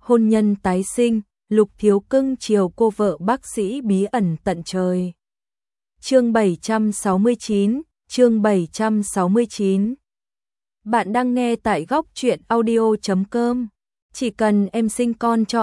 hôn nhân tái sinh, Lục Thiếu cưng chiều cô vợ bác sĩ bí ẩn tận trời. Chương 769, chương 769. Bạn đang nghe tại góc truyện audio.com. Chỉ cần em sinh con cho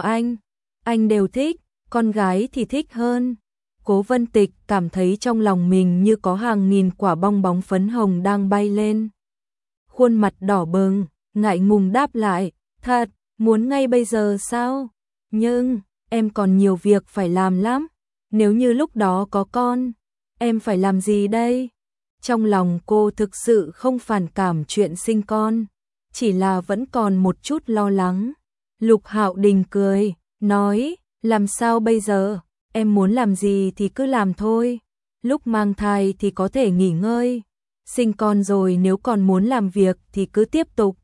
anh đều thích, con gái thì thích hơn. Cố Vân Tịch cảm thấy trong lòng mình như có hàng nghìn quả bong bóng phấn hồng đang bay lên. Khuôn mặt đỏ bừng, ngại ngùng đáp lại, thật, muốn ngay bây giờ sao? Nhưng, em còn nhiều việc phải làm lắm. Nếu như lúc đó có con, em phải làm gì đây? Trong lòng cô thực sự không phản cảm chuyện sinh con, chỉ là vẫn còn một chút lo lắng. Lục Hạo Đình cười, nói, làm sao bây giờ? Em muốn làm gì thì cứ làm thôi. Lúc mang thai thì có thể nghỉ ngơi. Sinh con rồi nếu còn muốn làm việc thì cứ tiếp tục.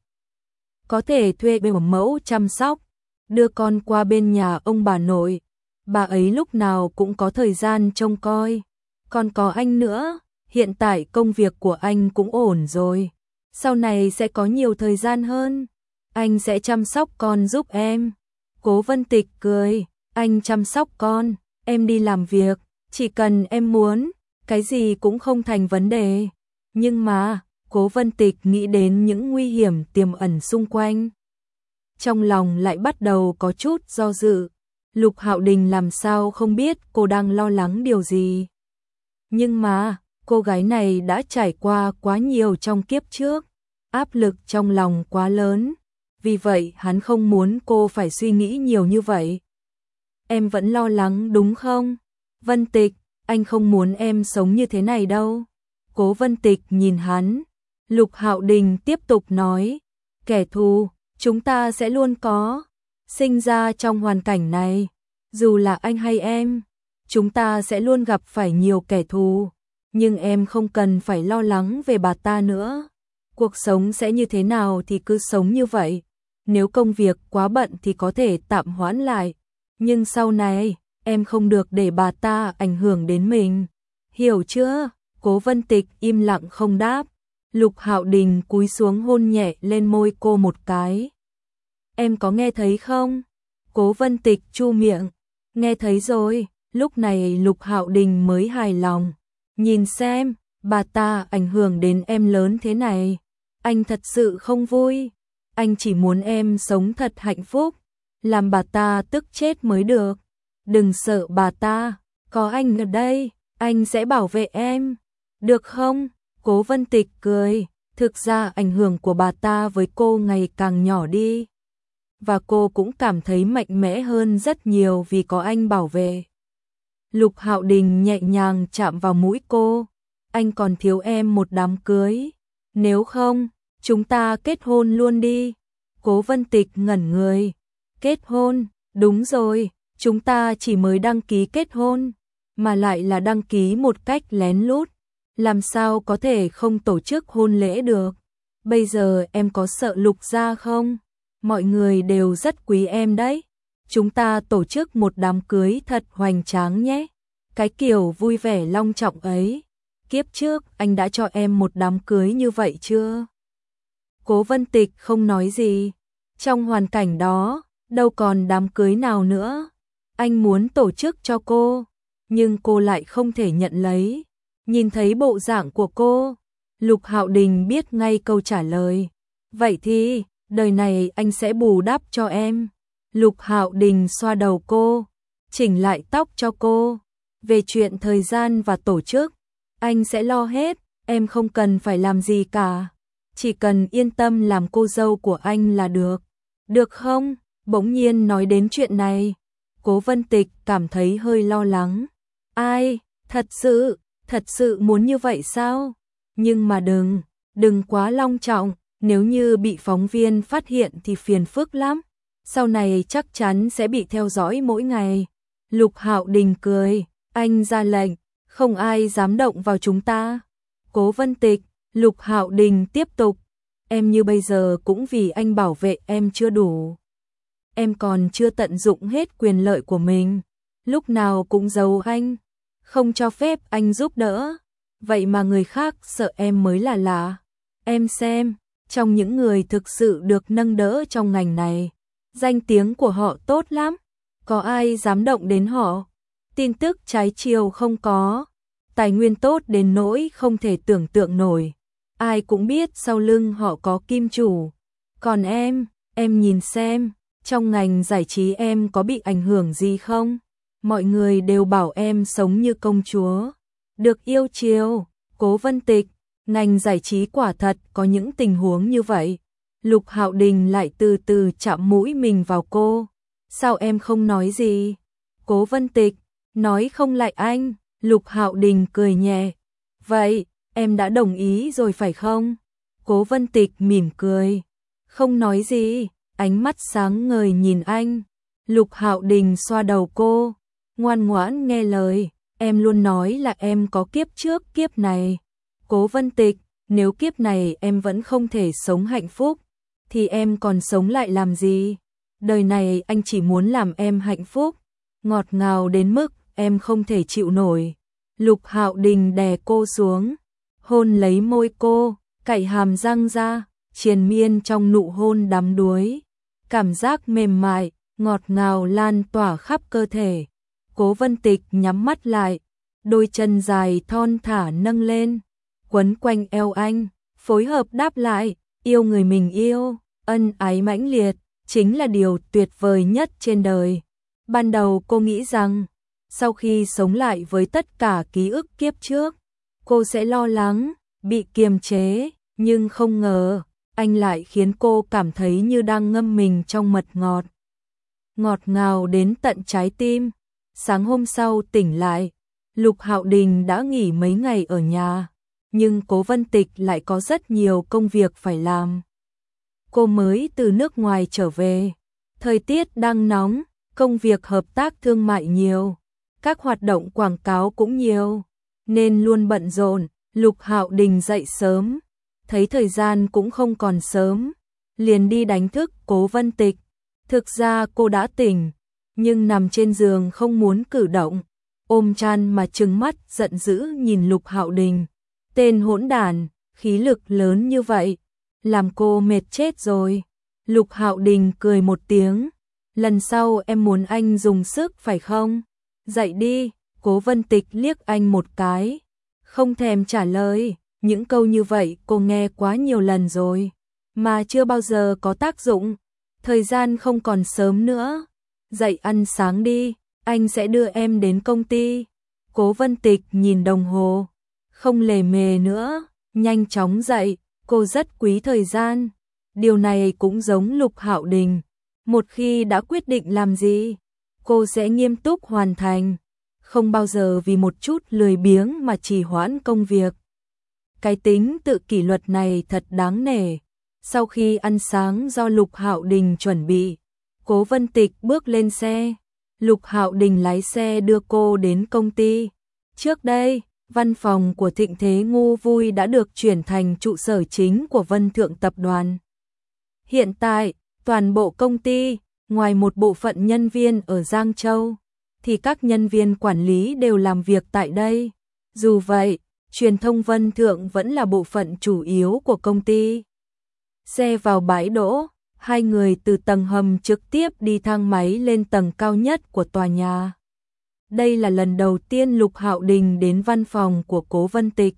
Có thể thuê bảo mẫu chăm sóc, đưa con qua bên nhà ông bà nội. Bà ấy lúc nào cũng có thời gian trông coi. Còn có anh nữa, hiện tại công việc của anh cũng ổn rồi. Sau này sẽ có nhiều thời gian hơn. Anh sẽ chăm sóc con giúp em. Cố Vân Tịch cười, anh chăm sóc con, em đi làm việc, chỉ cần em muốn, cái gì cũng không thành vấn đề. Nhưng mà, Cố Vân Tịch nghĩ đến những nguy hiểm tiềm ẩn xung quanh. Trong lòng lại bắt đầu có chút do dự. Lục Hạo Đình làm sao không biết cô đang lo lắng điều gì. Nhưng mà, cô gái này đã trải qua quá nhiều trong kiếp trước, áp lực trong lòng quá lớn. Vì vậy hắn không muốn cô phải suy nghĩ nhiều như vậy. Em vẫn lo lắng đúng không? Vân Tịch, anh không muốn em sống như thế này đâu. Cố Vân Tịch nhìn hắn. Lục Hạo Đình tiếp tục nói, kẻ thù, chúng ta sẽ luôn có. Sinh ra trong hoàn cảnh này, dù là anh hay em, chúng ta sẽ luôn gặp phải nhiều kẻ thù. Nhưng em không cần phải lo lắng về bà ta nữa. Cuộc sống sẽ như thế nào thì cứ sống như vậy. Nếu công việc quá bận thì có thể tạm hoãn lại. Nhưng sau này, em không được để bà ta ảnh hưởng đến mình. Hiểu chưa? Cố Vân Tịch im lặng không đáp. Lục Hạo Đình cúi xuống hôn nhẹ lên môi cô một cái. Em có nghe thấy không? Cố Vân Tịch chu miệng. Nghe thấy rồi. Lúc này Lục Hạo Đình mới hài lòng. Nhìn xem, bà ta ảnh hưởng đến em lớn thế này. Anh thật sự không vui. Anh chỉ muốn em sống thật hạnh phúc. Làm bà ta tức chết mới được. Đừng sợ bà ta. Có anh ở đây, anh sẽ bảo vệ em. Được không? Cố Vân Tịch cười. Thực ra ảnh hưởng của bà ta với cô ngày càng nhỏ đi. Và cô cũng cảm thấy mạnh mẽ hơn rất nhiều vì có anh bảo vệ. Lục Hạo Đình nhẹ nhàng chạm vào mũi cô. Anh còn thiếu em một đám cưới. Nếu không, chúng ta kết hôn luôn đi. Cố Vân Tịch ngẩn người. Kết hôn, đúng rồi, chúng ta chỉ mới đăng ký kết hôn, mà lại là đăng ký một cách lén lút. Làm sao có thể không tổ chức hôn lễ được? Bây giờ em có sợ Lục gia không? Mọi người đều rất quý em đấy. Chúng ta tổ chức một đám cưới thật hoành tráng nhé. Cái kiểu vui vẻ long trọng ấy. Kiếp trước anh đã cho em một đám cưới như vậy chưa? Cố Vân Tịch không nói gì. Trong hoàn cảnh đó, đâu còn đám cưới nào nữa. Anh muốn tổ chức cho cô, nhưng cô lại không thể nhận lấy. Nhìn thấy bộ dạng của cô, Lục Hạo Đình biết ngay câu trả lời. Vậy thì, đời này anh sẽ bù đắp cho em. Lục Hạo Đình xoa đầu cô, chỉnh lại tóc cho cô. Về chuyện thời gian và tổ chức, anh sẽ lo hết, em không cần phải làm gì cả. Chỉ cần yên tâm làm cô dâu của anh là được. Được không? Bỗng nhiên nói đến chuyện này, Cố Vân Tịch cảm thấy hơi lo lắng. Ai? Thật sự muốn như vậy sao? Nhưng mà đừng quá long trọng, nếu như bị phóng viên phát hiện thì phiền phức lắm. Sau này chắc chắn sẽ bị theo dõi mỗi ngày. Lục Hạo Đình cười, anh ra lệnh, không ai dám động vào chúng ta. Cố Vân Tịch, Lục Hạo Đình tiếp tục, em như bây giờ cũng vì anh bảo vệ em chưa đủ. Em còn chưa tận dụng hết quyền lợi của mình, lúc nào cũng giấu anh, không cho phép anh giúp đỡ. Vậy mà người khác sợ em mới là lạ. Em xem, trong những người thực sự được nâng đỡ trong ngành này, Danh tiếng của họ tốt lắm, có ai dám động đến họ. Tin tức trái chiều không có, tài nguyên tốt đến nỗi không thể tưởng tượng nổi. Ai cũng biết sau lưng họ có kim chủ. Còn em nhìn xem, trong ngành giải trí em có bị ảnh hưởng gì không? Mọi người đều bảo em sống như công chúa, được yêu chiều. Cố Vân Tịch, ngành giải trí quả thật có những tình huống như vậy. Lục Hạo Đình lại từ từ chạm mũi mình vào cô. Sao em không nói gì? Cố Vân Tịch, nói không lại anh. Lục Hạo Đình cười nhẹ. Vậy, em đã đồng ý rồi phải không? Cố Vân Tịch mỉm cười. Không nói gì, ánh mắt sáng ngời nhìn anh. Lục Hạo Đình xoa đầu cô. Ngoan ngoãn nghe lời, em luôn nói là em có kiếp trước kiếp này. Cố Vân Tịch, nếu kiếp này em vẫn không thể sống hạnh phúc, thì em còn sống lại làm gì? Đời này anh chỉ muốn làm em hạnh phúc, ngọt ngào đến mức em không thể chịu nổi. Lục Hạo Đình đè cô xuống, hôn lấy môi cô, cạy hàm răng ra, triền miên trong nụ hôn đắm đuối. Cảm giác mềm mại, ngọt ngào lan tỏa khắp cơ thể. Cố Vân Tịch nhắm mắt lại, đôi chân dài thon thả nâng lên, quấn quanh eo anh, phối hợp đáp lại, yêu người mình yêu, ân ái mãnh liệt, chính là điều tuyệt vời nhất trên đời. Ban đầu cô nghĩ rằng, sau khi sống lại với tất cả ký ức kiếp trước, cô sẽ lo lắng, bị kiềm chế, nhưng không ngờ, anh lại khiến cô cảm thấy như đang ngâm mình trong mật ngọt. Ngọt ngào đến tận trái tim. Sáng hôm sau tỉnh lại, Lục Hạo Đình đã nghỉ mấy ngày ở nhà, nhưng Cố Vân Tịch lại có rất nhiều công việc phải làm. Cô mới từ nước ngoài trở về, thời tiết đang nóng, công việc hợp tác thương mại nhiều, các hoạt động quảng cáo cũng nhiều, nên luôn bận rộn. Lục Hạo Đình dậy sớm, thấy thời gian cũng không còn sớm, liền đi đánh thức Cố Vân Tịch. Thực ra cô đã tỉnh, nhưng nằm trên giường không muốn cử động, ôm chăn mà trừng mắt giận dữ nhìn Lục Hạo Đình. Tên hỗn đản, khí lực lớn như vậy, làm cô mệt chết rồi. Lục Hạo Đình cười một tiếng, lần sau em muốn anh dùng sức phải không? Dậy đi. Cố Vân Tịch liếc anh một cái, không thèm trả lời. Những câu như vậy cô nghe quá nhiều lần rồi, mà chưa bao giờ có tác dụng. Thời gian không còn sớm nữa, dậy ăn sáng đi, anh sẽ đưa em đến công ty. Cố Vân Tịch nhìn đồng hồ, không lề mề nữa, nhanh chóng dậy, cô rất quý thời gian. Điều này cũng giống Lục Hạo Đình, một khi đã quyết định làm gì, cô sẽ nghiêm túc hoàn thành, không bao giờ vì một chút lười biếng mà trì hoãn công việc. Cái tính tự kỷ luật này thật đáng nể. Sau khi ăn sáng do Lục Hạo Đình chuẩn bị, Cố Vân Tịch bước lên xe. Lục Hạo Đình lái xe đưa cô đến công ty. Trước đây, văn phòng của Thịnh Thế Ngu Vui đã được chuyển thành trụ sở chính của Vân Thượng Tập đoàn. Hiện tại, toàn bộ công ty, ngoài một bộ phận nhân viên ở Giang Châu, thì các nhân viên quản lý đều làm việc tại đây. Dù vậy, truyền thông Vân Thượng vẫn là bộ phận chủ yếu của công ty. Xe vào bãi đỗ, hai người từ tầng hầm trực tiếp đi thang máy lên tầng cao nhất của tòa nhà. Đây là lần đầu tiên Lục Hạo Đình đến văn phòng của Cố Vân Tịch.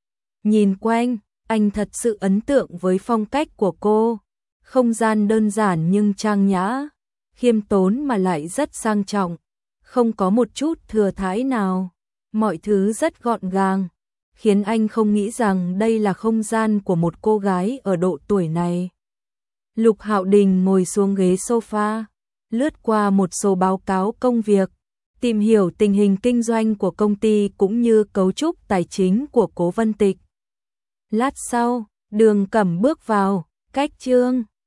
Nhìn quanh, anh thật sự ấn tượng với phong cách của cô. Không gian đơn giản nhưng trang nhã, khiêm tốn mà lại rất sang trọng, không có một chút thừa thãi nào. Mọi thứ rất gọn gàng, khiến anh không nghĩ rằng đây là không gian của một cô gái ở độ tuổi này. Lục Hạo Đình ngồi xuống ghế sofa, lướt qua một số báo cáo công việc, tìm hiểu tình hình kinh doanh của công ty cũng như cấu trúc tài chính của Cố Vân Tịch. Lát sau, Đường Cẩm bước vào, cách Trương